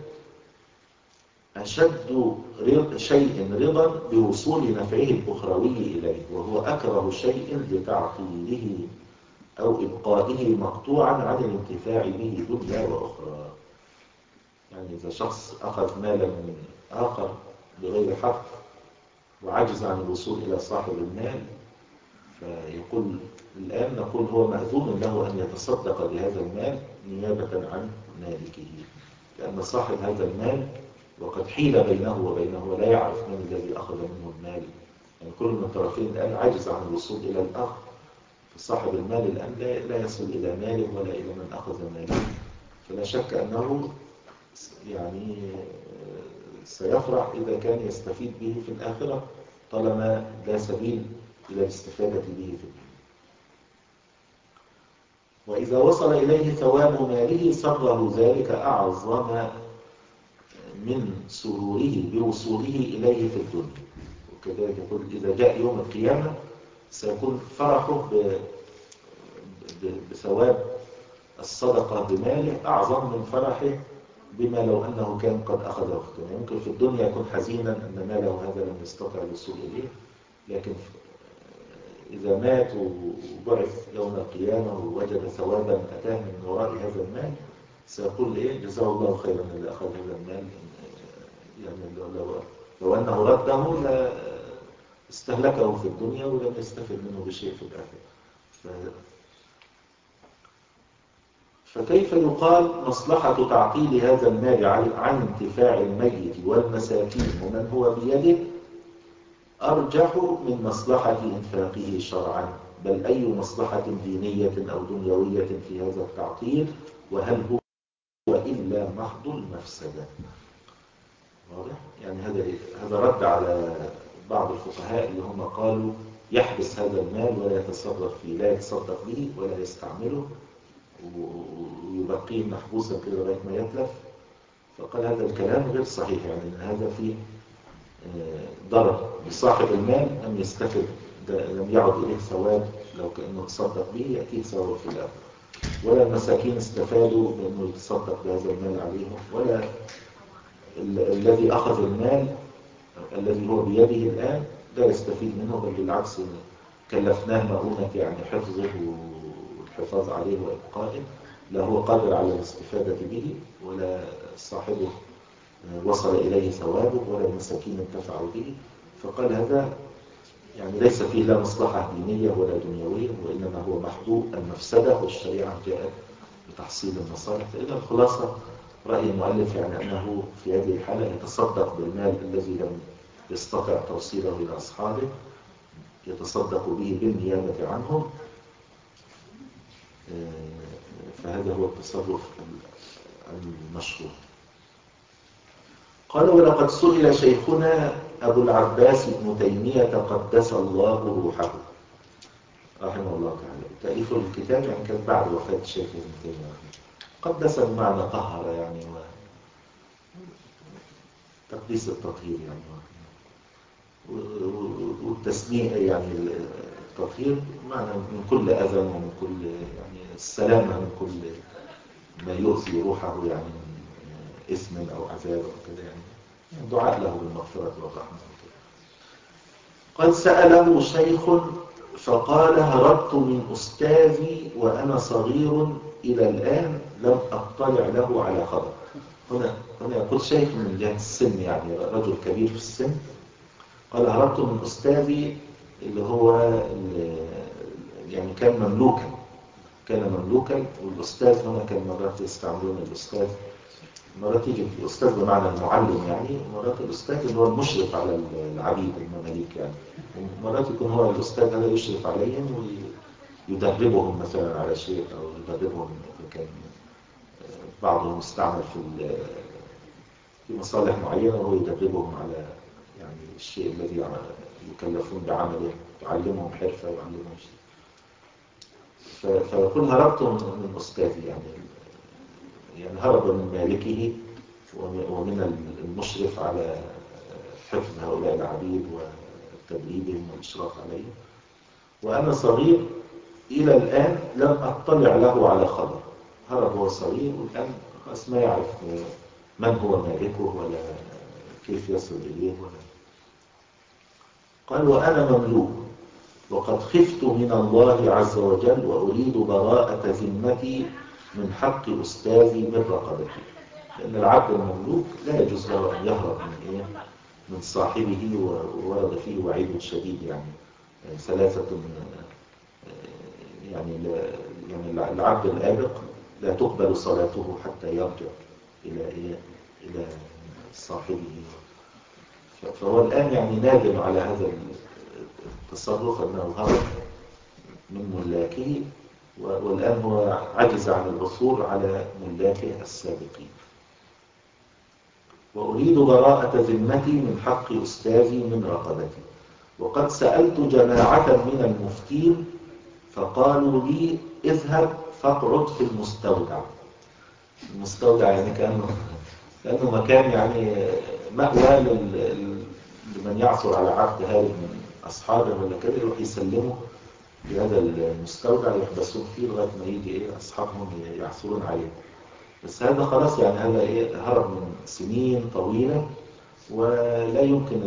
أشد شيء رضا بوصول نفعه الأخروي إليه، وهو أكره شيء لتعطيله أو إبقائه مقطوعا عن الانتفاع به دنيا وأخرى. يعني إذا شخص أخذ مالا من آخر بغير حق وعجز عن الوصول إلى صاحب المال، فيقول الآن نقول هو مأذون له أن يتصدق بهذا المال نيابة عن مالكه، لأن صاحب هذا المال وقد حيل بينه وبينه ولا يعرف من الذي أخذ منه المال. يعني كل من الطرفين الآن عجز عن الوصول إلى الآخر، فصاحب المال الآن لا يصل إلى ماله ولا إلى من أخذ ماله. فلا شك أنه يعني سيفرح إذا كان يستفيد به في الآخرة، طالما لا سبيل إلى الاستفادة به في الدنيا. وإذا وصل إليه ثواب ماله سره ذلك أعظم من سروره بوصوله إليه في الدنيا. وكذلك يقول: إذا جاء يوم القيامة سيكون فرحه بثواب الصدقة بماله أعظم من فرحه بما لو أنه كان قد أخذ وقته. يعني ممكن في الدنيا يكون حزينا أن ماله هذا لم يستطع الوصول إليه، لكن إذا مات وبعث يوم القيامة ووجد ثوابا أتاه من وراء هذا المال سيقول: إيه جزاه الله خيرا اللي أخذ هذا المال. يعني لو, لو أنه رده لا استهلكه في الدنيا ولم يستفد منه بشيء في الآخرة. ف... فكيف يقال مصلحة تعطيل هذا المال عن انتفاع الميت والمساكين ومن هو بيده أرجح من مصلحة إنفاقه شرعا؟ بل أي مصلحة دينية أو دنيوية في هذا التعطيل؟ وهل هو إلا محض المفسدة؟ واضح؟ يعني هذا هذا رد على بعض الفقهاء اللي هم قالوا يحبس هذا المال ولا يتصرف فيه، لا يتصدق به ولا يستعمله ويبقيه محبوسا كده لغايه ما يتلف. فقال هذا الكلام غير صحيح، يعني ان هذا فيه ضرر بصاحب المال، لم يستفد، لم يعد اليه ثواب لو كانه تصدق به ياتيه ثواب في الاخره، ولا المساكين استفادوا بانه يتصدق بهذا المال عليهم، ولا ال الذي اخذ المال الذي هو بيده الان لا يستفيد منه، بل بالعكس كلفناه مؤونة يعني حفظه والحفاظ عليه وإبقائه، لا هو قادر على الاستفادة به ولا صاحبه وصل إليه ثوابه ولا المساكين انتفعوا به. فقال هذا يعني ليس فيه لا مصلحة دينية ولا دنيوية، وإنما هو محبوب المفسدة، والشريعة جاءت بتحصيل المصالح. فإذا الخلاصة رأي المؤلف يعني أنه في هذه الحالة يتصدق بالمال الذي لم يستطع توصيله إلى أصحابه، يتصدق به بالنيابة عنهم، فهذا هو التصرف المشروع. قال: ولقد سئل شيخنا أبو العباس ابن تيمية قدس الله روحه رحمه الله تعالى، تأليف الكتاب يعني كان بعد وفاة الشيخ ابن تيمية، قدس بمعنى طهر يعني وتقديس التطهير يعني، والتسمية يعني التطهير معنى من كل أذى ومن كل يعني السلامة من كل ما يؤذي روحه يعني من إثم أو عذاب أو كذا، يعني دعاء له بالمغفرة والرحمة. قد سأله شيخ فقال: هربت من أستاذي وأنا صغير إلى الآن لم أطلع له على خبر. هنا هنا يقول شيخ من جهة السن، يعني رجل كبير في السن، قال هربت من أستاذي اللي هو اللي يعني كان مملوكا، كان مملوكا. والأستاذ هنا كان مرات يستعملون الأستاذ، مرات يجي الأستاذ بمعنى المعلم يعني، ومرات الأستاذ اللي هو المشرف على العبيد المماليك يعني، ومرات يكون هو الأستاذ هذا يشرف عليهم ويدربهم مثلا على شيء، أو يدربهم إذا كان بعضهم يستعمل في في مصالح معينة وهو يدربهم على يعني الشيء الذي يكلفون بعمله، يعلمهم حرفة ويعلمهم شيء. فيقول هربت من أستاذي يعني، يعني هرب من مالكه ومن المشرف على حفظ هؤلاء العبيد وتدريبهم والإشراف عليهم، وأنا صغير إلى الآن لم أطلع له على خبر. هرب هو صغير والآن خلاص ما يعرف من هو مالكه ولا كيف يصل إليه ولا. قال وأنا مملوك وقد خفت من الله عز وجل وأريد براءة ذمتي من حق أستاذي من رقبتي، لأن العبد المملوك لا يجوز له أن يهرب من إيه؟ من صاحبه، وورد فيه وعيد شديد يعني ثلاثة يعني يعني العبد الآبق لا تقبل صلاته حتى يرجع إلى إيه؟ إلى صاحبه. فهو الآن يعني نادم على هذا التصرف أنه هرب من ملاكه، والآن هو عجز عن العثور على ملاكه السابقين. وأريد براءة ذمتي من حق أستاذي من رقبتي، وقد سألت جماعة من المفتين فقالوا لي اذهب فاقعد في المستودع. المستودع يعني كأنه, كأنه مكان يعني مأوى لمن يعثر على عبد هارب من أصحابه ولا كده، يروح يسلمه في هذا المستودع يحبسون فيه لغاية ما يجي إيه أصحابهم يعثرون عليه. بس هذا خلاص يعني هذا إيه هرب من سنين طويلة، ولا يمكن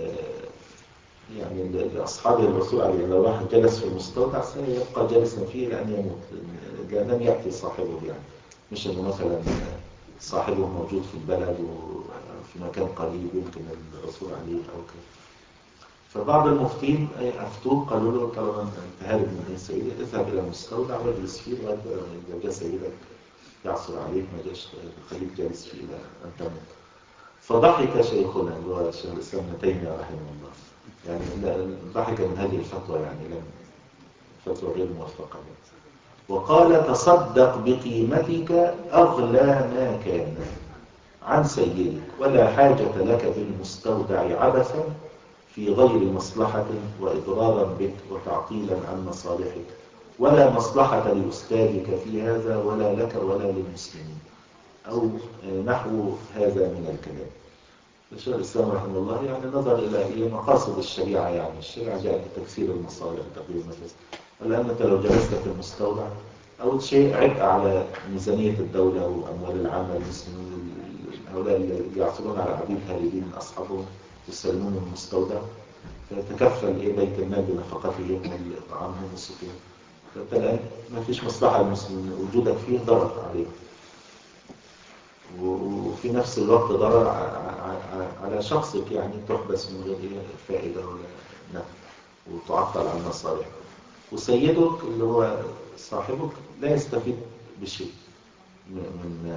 يعني لأصحابه الوصول عليه. لو واحد جلس في المستودع سيبقى جالسا فيه لأن يموت، لأن يأتي صاحبه يعني، مش أنه مثلا صاحبه موجود في البلد وفي مكان قريب يمكن الوصول عليه أو كده. فبعض المفتين أفتوه قالوا له طالما أنت هارب من سيدك اذهب إلى المستودع واجلس فيه لغاية إذا جاء سيدك يعصر عليك ما جاش خليك جالس فيه إلى أن تموت. فضحك شيخنا اللي هو شيخ الإسلام ابن تيمية رحمه الله، يعني ضحك من هذه الفتوى يعني لم فتوى غير موفقة، وقال تصدق بقيمتك أغلى ما كان عن سيدك، ولا حاجة لك بالمستودع عبثا في غير مصلحة وإضرارا بك وتعطيلا عن مصالحك، ولا مصلحة لأستاذك في هذا ولا لك ولا للمسلمين، أو نحو هذا من الكلام. الشيخ الإسلام رحمه الله يعني نظر إلى مقاصد الشريعة، يعني الشريعة جاءت لتكسير المصالح وتقليل المفاسد، ولأن أنت لو جلست في المستودع أول شيء عبء على ميزانية الدولة وأموال العامة المسلمين، هؤلاء اللي يعثرون على عبيد هاربين من أصحابهم يسلمون من المستودع، فتكفل إيه بيت المال بنفقتهم وإطعامهم وسكنهم. فأنت الآن ما فيش مصلحة للمسلمين، وجودك فيه ضرر عليه، وفي نفس الوقت ضرر على شخصك، يعني تحبس من غير فائدة ولا نفع وتعطل عن مصالحك، وسيدك اللي هو صاحبك لا يستفيد بشيء من.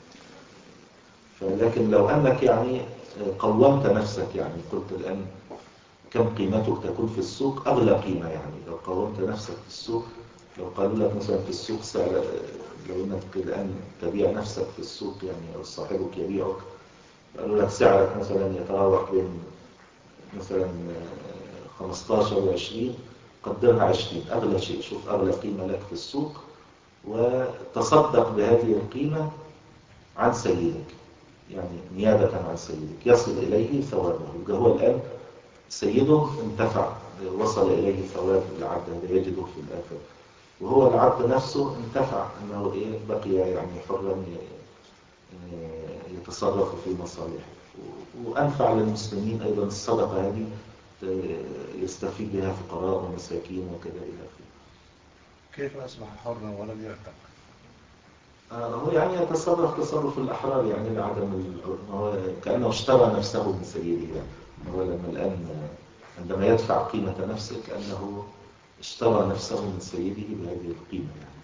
فلكن لو أنك يعني قومت نفسك، يعني قلت الآن كم قيمتك تكون في السوق أغلى قيمة، يعني لو قومت نفسك في السوق، لو قالوا لك مثلا في السوق سعر، لو انك الآن تبيع نفسك في السوق يعني أو صاحبك يبيعك، قالوا لك سعرك مثلا يتراوح بين مثلا خمستاشر وعشرين، قدرها عشرين أغلى شيء، شوف أغلى قيمة لك في السوق وتصدق بهذه القيمة عن سيدك، يعني نيابة عن سيدك يصل إليه ثوابه. يبقى هو الآن سيده انتفع، وصل إليه ثواب العبد هذا يجده في الآخرة، وهو العبد نفسه انتفع أنه إيه بقي يعني حرا يتصرف في مصالحه، وأنفع للمسلمين أيضا. الصدقة هذه يستفيد بها فقراء ومساكين وكذا إلى آخره. كيف أصبح حرا ولم يعتق؟ هو يعني يتصرف تصرف الأحرار، يعني لعدم هو كأنه اشترى نفسه من سيده يعني. هو لما الآن عندما يدفع قيمة نفسه كأنه اشترى نفسه من سيده بهذه القيمة يعني.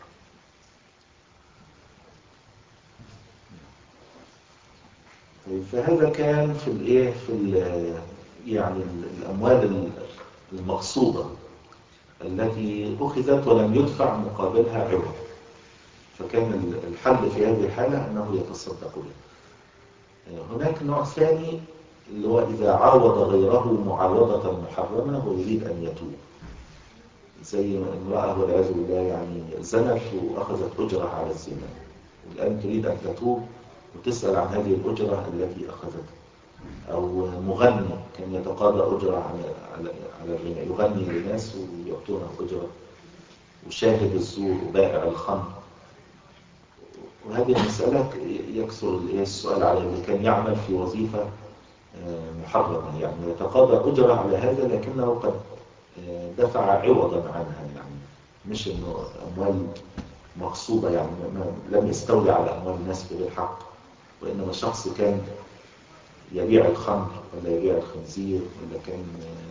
طيب فهذا كان في الايه في ال يعني الأموال المقصودة التي أخذت ولم يدفع مقابلها عوض، فكان الحل في هذه الحالة أنه يتصدق بها. هناك نوع ثاني اللي هو إذا عاوض غيره معاوضة محرمة ويريد أن يتوب، زي امرأة والعياذ بالله يعني زنت وأخذت أجرة على الزنا، والآن تريد أن تتوب وتسأل عن هذه الأجرة التي أخذتها. أو مغني كان يتقاضى أجرة على على الغناء، يغني للناس ويعطونه أجرة، وشاهد الزور وبائع الخمر. وهذه المسألة يكثر السؤال عليه، اللي كان يعمل في وظيفة محرمة يعني يتقاضى أجرة على هذا، لكنه قد دفع عوضا عنها، يعني مش إنه أموال مغصوبة، يعني لم يستولي على أموال الناس بغير حق، وإنما شخص كان يبيع الخمر ولا يبيع الخنزير ولا كان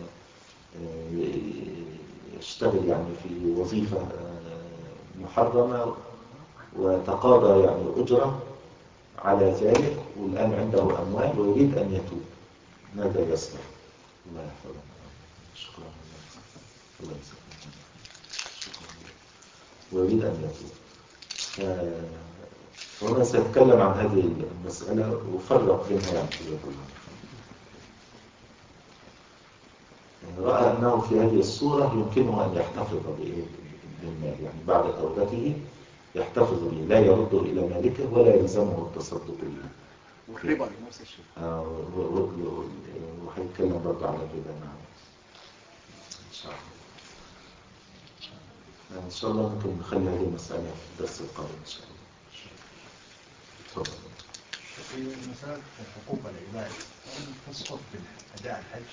يشتغل يعني في وظيفة محرمة وتقاضى يعني أجرة على ذلك، والآن عنده أموال ويريد أن يتوب، ماذا يصنع؟ الله يحفظه. شكرا الله يسلمك. شكرا. ويريد أن يتوب. فهنا سيتكلم عن هذه المسألة وفرق بينها يعني في الله. رأى أنه في هذه الصورة يمكنه أن يحتفظ بالمال، يعني بعد توبته يحتفظ به، لا يرد إلى مالكه ولا يلزمه التصدق به. والربا نفس الشيء. آه وهيتكلم برضه على الربا. نعم إن شاء الله. إن شاء الله ممكن نخلي هذه المسألة في الدرس القادم إن شاء الله. تفضل. في مسألة حقوق العباد تسقط بأداء الحج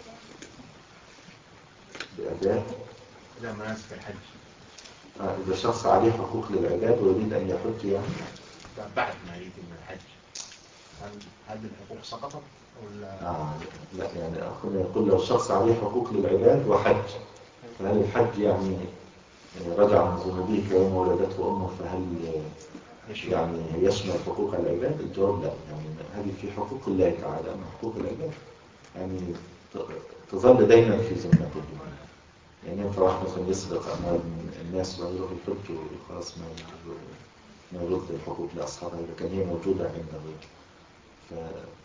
بأداء إلى مناسك الحج. آه إذا شخص عليه حقوق للعباد ويريد أن يحج يعني بعد ما يتم الحج، هل هذه الحقوق سقطت ولا؟ آه لا يعني أخونا يقول لو شخص عليه حقوق للعباد وحج، فهل الحج يعني رجع من ذنوبه كيوم ولدته أمه، فهل يعني يشمل حقوق العباد؟ الجواب لا، يعني هذه في حقوق الله تعالى، أما حقوق العباد يعني تظل دائما في ذمته. يعني ينفع واحد مثلا يسرق أموال الناس ويروح الحج وخلاص ما ما يرد الحقوق لأصحابها إذا كان هي موجودة عنده. ف...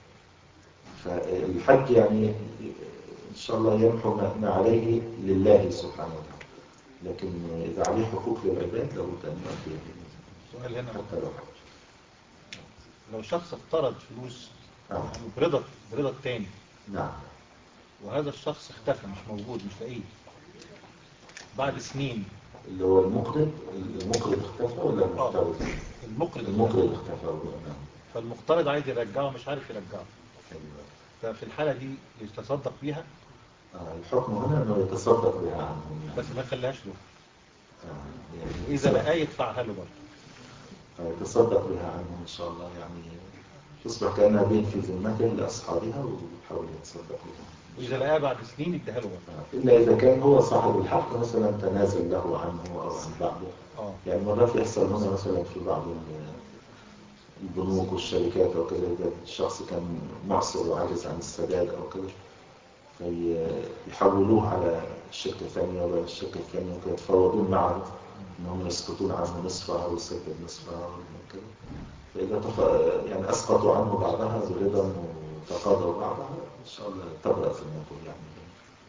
فالحج يعني إن شاء الله يمحو ما عليه لله سبحانه وتعالى، لكن إذا عليه حقوق للعباد لابد أن يؤدي. سؤال هنا، حتى لو حج. لو شخص اقترض فلوس آه. يعني برضا برضا التاني، نعم. وهذا الشخص اختفى مش موجود مش لاقيه بعد سنين، اللي هو المقرض المقرض اختفى ولا المقترض؟ المقرض المقرض اختفى. نعم. فالمقترض عايز يرجعه مش عارف يرجعه، أيوة. ففي الحالة دي يتصدق بيها آه الحكم هنا أنه يتصدق بها عنه يعني. بس ما خلاش له، آه يعني وإذا لقاه يدفعها له برضه. آه يتصدق بها عنه إن شاء الله، يعني تصبح كأنها بين في ذمته لأصحابها ويحاول يتصدق بها. وإذا لقاه بعد سنين اديها له برضه. آه إلا إذا كان هو صاحب الحق مثلا تنازل له عنه أو عن بعضه. آه. يعني مرات يحصل هنا مثلا في بعض البنوك والشركات أو كده، إذا الشخص كان معسر وعاجز عن السداد أو كده فيحولوه على الشركة الثانية ولا الشركة الثانية وكده، يتفاوضون معه أنهم يسقطون عنه نصفها ويسدد نصفها وكده. فإذا تف... يعني أسقطوا عنه بعضها برضا وتقاضوا بعضها إن شاء الله تبرأ ذمته يعني.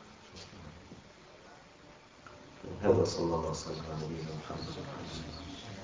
هذا صلى الله عليه وسلم على نبينا محمد.